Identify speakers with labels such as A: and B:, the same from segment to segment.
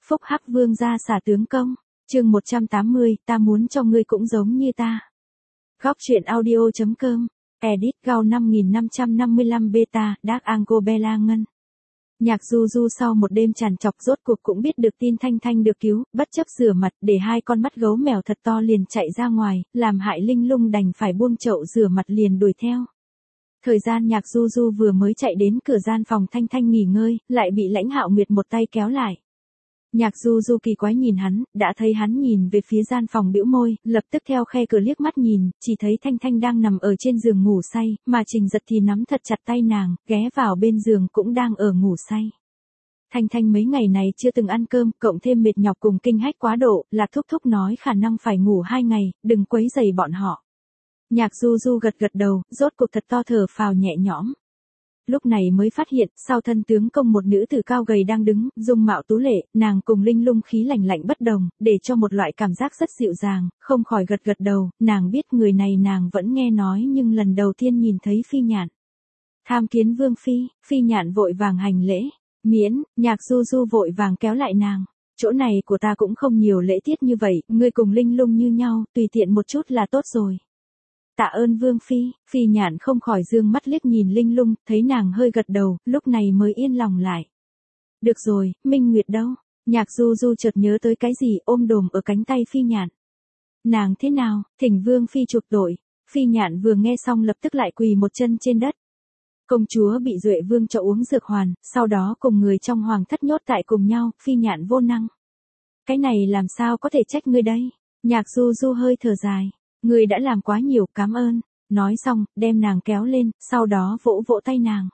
A: Phúc Hắc Vương gia xả tướng công. Chương 180, ta muốn cho ngươi cũng giống như ta. Góc truyện audio.com. Edit Gao 5555 beta, Dark Angle Bella Ngân. Nhạc Du Du sau một đêm tràn trọc rốt cuộc cũng biết được tin Thanh Thanh được cứu, bất chấp rửa mặt để hai con mắt gấu mèo thật to liền chạy ra ngoài, làm hại Linh Lung đành phải buông chậu rửa mặt liền đuổi theo. Thời gian Nhạc Du Du vừa mới chạy đến cửa gian phòng Thanh Thanh nghỉ ngơi, lại bị Lãnh Hạo Nguyệt một tay kéo lại. Nhạc Du Du kỳ quái nhìn hắn, đã thấy hắn nhìn về phía gian phòng bĩu môi, lập tức theo khe cửa liếc mắt nhìn, chỉ thấy Thanh Thanh đang nằm ở trên giường ngủ say, mà Trình Giật thì nắm thật chặt tay nàng, ghé vào bên giường cũng đang ở ngủ say. Thanh Thanh mấy ngày này chưa từng ăn cơm, cộng thêm mệt nhọc cùng kinh hách quá độ, Lạc Thúc Thúc nói khả năng phải ngủ 2 ngày, đừng quấy rầy bọn họ. Nhạc Du Du gật gật đầu, rốt cuộc thật to thở phào nhẹ nhõm. Lúc này mới phát hiện, sau thân tướng công một nữ tử cao gầy đang đứng, dung mạo tú lệ, nàng cùng Linh Lung khí lạnh lạnh bất đồng, để cho một loại cảm giác rất dịu dàng, không khỏi gật gật đầu, nàng biết người này nàng vẫn nghe nói nhưng lần đầu tiên nhìn thấy Phi Nhạn. Tham kiến Vương Phi, Phi Nhạn vội vàng hành lễ, miễn, Nhạc Du Du vội vàng kéo lại nàng. Chỗ này của ta cũng không nhiều lễ tiết như vậy, ngươi cùng Linh Lung như nhau, tùy tiện một chút là tốt rồi. Tạ ơn Vương Phi, Phi Nhạn không khỏi dương mắt liếc nhìn Linh Lung, thấy nàng hơi gật đầu, lúc này mới yên lòng lại. Được rồi, Minh Nguyệt đâu? Nhạc Du Du chợt nhớ tới cái gì ôm đồm ở cánh tay Phi Nhạn. Nàng thế nào, thỉnh Vương Phi chuộc tội. Phi Nhạn vừa nghe xong lập tức lại quỳ một chân trên đất. Công chúa bị Duệ Vương cho uống dược hoàn, sau đó cùng người trong hoàng thất nhốt tại cùng nhau, Phi Nhạn vô năng. Cái này làm sao có thể trách ngươi đây? Nhạc Du Du hơi thở dài. Ngươi đã làm quá nhiều, cảm ơn. Nói xong, đem nàng kéo lên, sau đó vỗ vỗ tay nàng.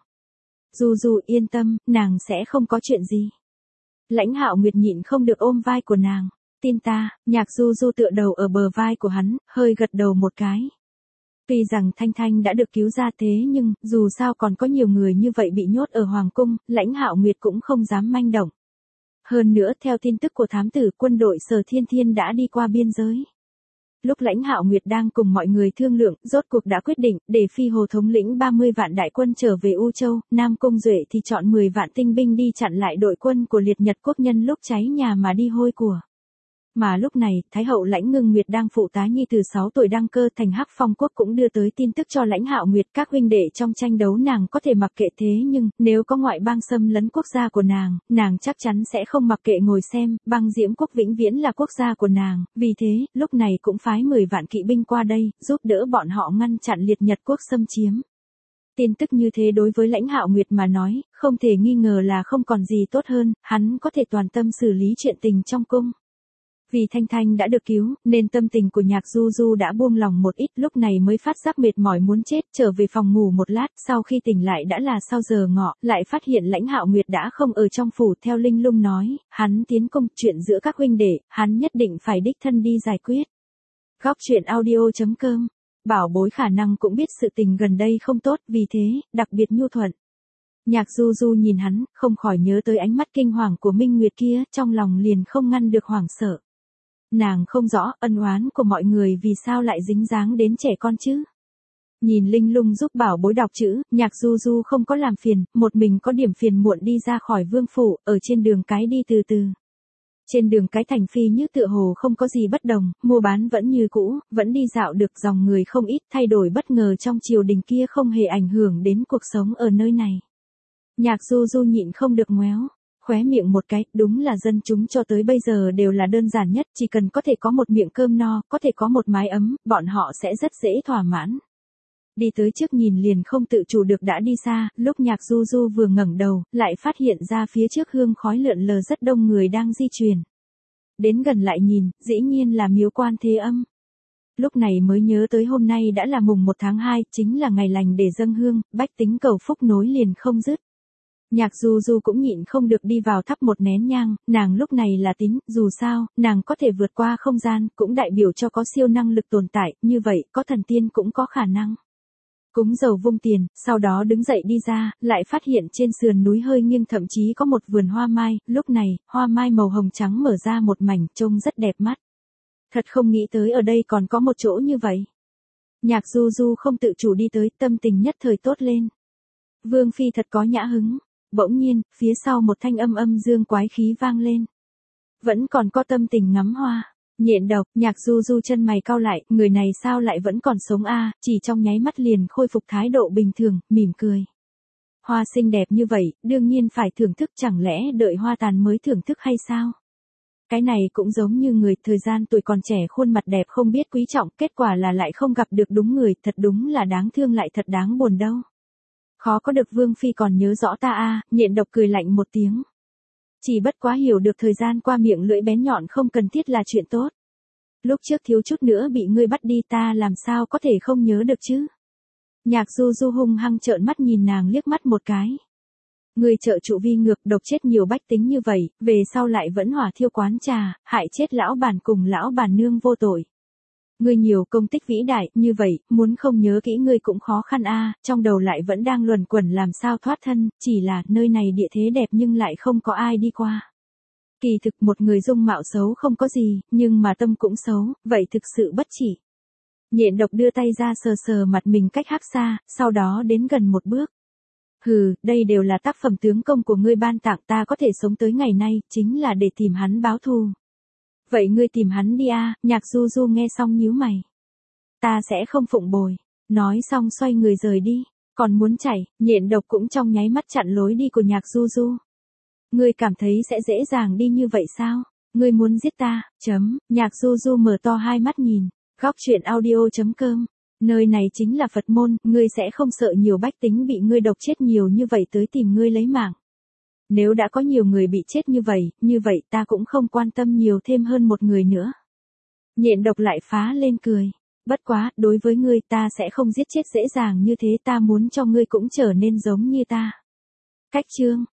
A: Du Du yên tâm, nàng sẽ không có chuyện gì. Lãnh Hạo Nguyệt nhịn không được ôm vai của nàng. Tin ta, Nhạc Du Du tựa đầu ở bờ vai của hắn, hơi gật đầu một cái. Tuy rằng Thanh Thanh đã được cứu ra thế nhưng, dù sao còn có nhiều người như vậy bị nhốt ở Hoàng Cung, Lãnh Hạo Nguyệt cũng không dám manh động. Hơn nữa theo tin tức của thám tử quân đội Sở Thiên Thiên đã đi qua biên giới. Lúc Lãnh Hạo Nguyệt đang cùng mọi người thương lượng, rốt cuộc đã quyết định, để Phi Hồ thống lĩnh 30 vạn đại quân trở về U Châu, Nam Cung Duệ thì chọn 10 vạn tinh binh đi chặn lại đội quân của Liệt Nhật quốc nhân lúc cháy nhà mà đi hôi của. Mà lúc này, Thái hậu Lãnh Ngưng Nguyệt đang phụ tá nhi từ 6 tuổi đăng cơ thành Hắc Phong quốc cũng đưa tới tin tức cho Lãnh Hạo Nguyệt các huynh đệ trong tranh đấu nàng có thể mặc kệ thế nhưng, nếu có ngoại bang xâm lấn quốc gia của nàng chắc chắn sẽ không mặc kệ ngồi xem, Băng Diễm quốc vĩnh viễn là quốc gia của nàng, vì thế, lúc này cũng phái 10 vạn kỵ binh qua đây, giúp đỡ bọn họ ngăn chặn Liệt Nhật quốc xâm chiếm. Tin tức như thế đối với Lãnh Hạo Nguyệt mà nói, không thể nghi ngờ là không còn gì tốt hơn, hắn có thể toàn tâm xử lý chuyện tình trong cung. Vì Thanh Thanh đã được cứu, nên tâm tình của Nhạc Du Du đã buông lòng một ít, lúc này mới phát giác mệt mỏi muốn chết, trở về phòng ngủ một lát, sau khi tỉnh lại đã là sau giờ ngọ, lại phát hiện Lãnh Hạo Nguyệt đã không ở trong phủ, theo Linh Lung nói, hắn tiến công, chuyện giữa các huynh đệ, hắn nhất định phải đích thân đi giải quyết. Góc truyện audio.com. Bảo bối khả năng cũng biết sự tình gần đây không tốt, vì thế, đặc biệt nhu thuận. Nhạc Du Du nhìn hắn, không khỏi nhớ tới ánh mắt kinh hoàng của Minh Nguyệt kia, trong lòng liền không ngăn được hoảng sợ. Nàng không rõ ân oán của mọi người vì sao lại dính dáng đến trẻ con chứ. Nhìn Linh Lung giúp bảo bối đọc chữ, Nhạc Du Du không có làm phiền, một mình có điểm phiền muộn đi ra khỏi vương phủ, ở trên đường cái đi từ từ. Trên đường cái thành Phi như tựa hồ không có gì bất đồng, mua bán vẫn như cũ, vẫn đi dạo được dòng người không ít, thay đổi bất ngờ trong triều đình kia không hề ảnh hưởng đến cuộc sống ở nơi này. Nhạc Du Du nhịn không được ngoéo. Khóe miệng một cái, đúng là dân chúng cho tới bây giờ đều là đơn giản nhất, chỉ cần có thể có một miệng cơm no, có thể có một mái ấm, bọn họ sẽ rất dễ thỏa mãn. Đi tới trước nhìn liền không tự chủ được đã đi xa, lúc Nhạc Du Du vừa ngẩng đầu, lại phát hiện ra phía trước hương khói lượn lờ rất đông người đang di chuyển. Đến gần lại nhìn, dĩ nhiên là Miếu Quan Thế Âm. Lúc này mới nhớ tới hôm nay đã là mùng 1 tháng 2, chính là ngày lành để dâng hương, bách tính cầu phúc nối liền không dứt. Nhạc Du Du cũng nhịn không được đi vào thắp một nén nhang, nàng lúc này là tín, dù sao, nàng có thể vượt qua không gian, cũng đại biểu cho có siêu năng lực tồn tại, như vậy, có thần tiên cũng có khả năng. Cúng dầu vung tiền, sau đó đứng dậy đi ra, lại phát hiện trên sườn núi hơi nghiêng thậm chí có một vườn hoa mai, lúc này, hoa mai màu hồng trắng mở ra một mảnh, trông rất đẹp mắt. Thật không nghĩ tới ở đây còn có một chỗ như vậy. Nhạc Du Du không tự chủ đi tới, tâm tình nhất thời tốt lên. Vương Phi thật có nhã hứng. Bỗng nhiên, phía sau một thanh âm âm dương quái khí vang lên. Vẫn còn có tâm tình ngắm hoa. Nhện độc, Nhạc Du Du chân mày cau lại, người này sao lại vẫn còn sống a, chỉ trong nháy mắt liền khôi phục thái độ bình thường, mỉm cười. Hoa xinh đẹp như vậy, đương nhiên phải thưởng thức, chẳng lẽ đợi hoa tàn mới thưởng thức hay sao? Cái này cũng giống như người, thời gian tuổi còn trẻ khuôn mặt đẹp không biết quý trọng, kết quả là lại không gặp được đúng người, thật đúng là đáng thương lại thật đáng buồn đâu. Khó có được Vương Phi còn nhớ rõ ta a, Nhện độc cười lạnh một tiếng. Chỉ bất quá hiểu được thời gian qua miệng lưỡi bén nhọn không cần thiết là chuyện tốt. Lúc trước thiếu chút nữa bị ngươi bắt đi ta làm sao có thể không nhớ được chứ. Nhạc Du Du hung hăng trợn mắt nhìn nàng liếc mắt một cái. Ngươi trợ trụ vi ngược độc chết nhiều bách tính như vậy, về sau lại vẫn hỏa thiêu quán trà, hại chết lão bản cùng lão bản nương vô tội. Ngươi nhiều công tích vĩ đại, như vậy, muốn không nhớ kỹ ngươi cũng khó khăn a, trong đầu lại vẫn đang luẩn quẩn làm sao thoát thân, chỉ là nơi này địa thế đẹp nhưng lại không có ai đi qua. Kỳ thực một người dung mạo xấu không có gì, nhưng mà tâm cũng xấu, vậy thực sự bất chỉ. Nhện độc đưa tay ra sờ sờ mặt mình cách Hắc xa, sau đó đến gần một bước. Hừ, đây đều là tác phẩm tướng công của ngươi ban tặng, ta có thể sống tới ngày nay, chính là để tìm hắn báo thù. Vậy ngươi tìm hắn đi a, Nhạc Du Du nghe xong nhíu mày. Ta sẽ không phụng bồi. Nói xong xoay người rời đi, còn muốn chạy, Nhện độc cũng trong nháy mắt chặn lối đi của Nhạc Du Du. Ngươi cảm thấy sẽ dễ dàng đi như vậy sao? Ngươi muốn giết ta, Nhạc Du Du mở to hai mắt nhìn, góc chuyện audio.com. Nơi này chính là Phật môn, ngươi sẽ không sợ nhiều bách tính bị ngươi độc chết nhiều như vậy tới tìm ngươi lấy mạng. Nếu đã có nhiều người bị chết như vậy ta cũng không quan tâm nhiều thêm hơn một người nữa. Nhện độc lại phá lên cười. Bất quá, đối với ngươi ta sẽ không giết chết dễ dàng như thế, ta muốn cho ngươi cũng trở nên giống như ta. Cách chương.